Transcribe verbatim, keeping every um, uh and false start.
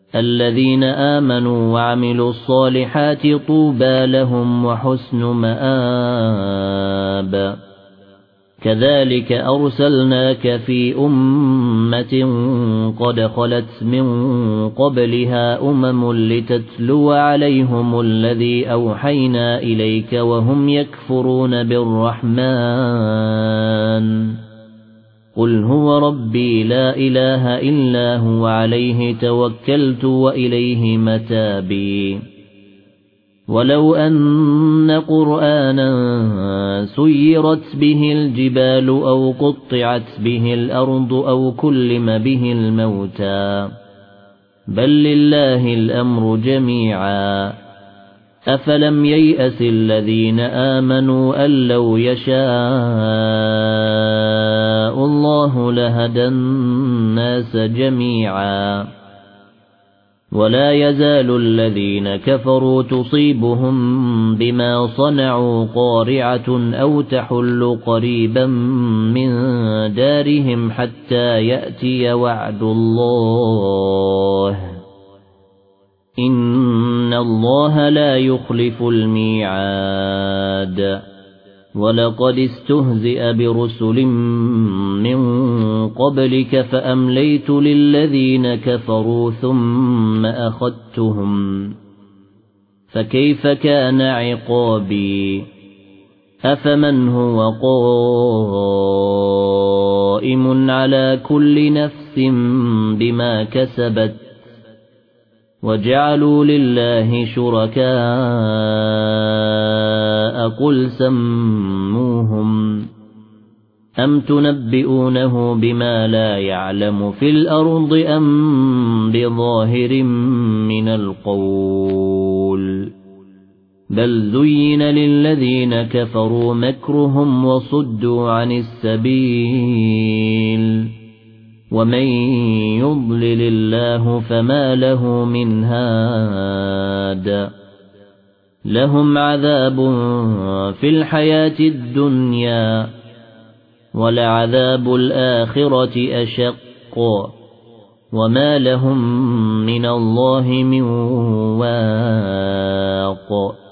الذين آمنوا وعملوا الصالحات طوبى لهم وحسن مآب كذلك أرسلناك في أمة قد خلت من قبلها أمم لتتلو عليهم الذي أوحينا إليك وهم يكفرون بالرحمن قل هو ربي لا إله إلا هو عليه توكلت وإليه متابي ولو أن قرآنا سيرت به الجبال أو قطعت به الأرض أو كلم به الموتى بل لله الأمر جميعا أفلم ييأس الذين آمنوا أن لو يشاء الله لهدى الناس جميعا ولا يزال الذين كفروا تصيبهم بما صنعوا قارعة أو تحل قريبا من دارهم حتى يأتي وعد الله إن الله لا يخلف الميعاد ولقد استهزئ برسل من قبلك فأمليت للذين كفروا ثم أخذتهم فكيف كان عقابي أفمن هو قائم على كل نفس بما كسبت وجعلوا لله شركاء قل سموهم أم تنبئونه بما لا يعلم في الأرض أم بظاهر من القول بل زين للذين كفروا مكرهم وصدوا عن السبيل ومن يضلل الله فما له من هاد لهم عذاب في الحياة الدنيا ولعذاب الآخرة أشق وما لهم من الله من واق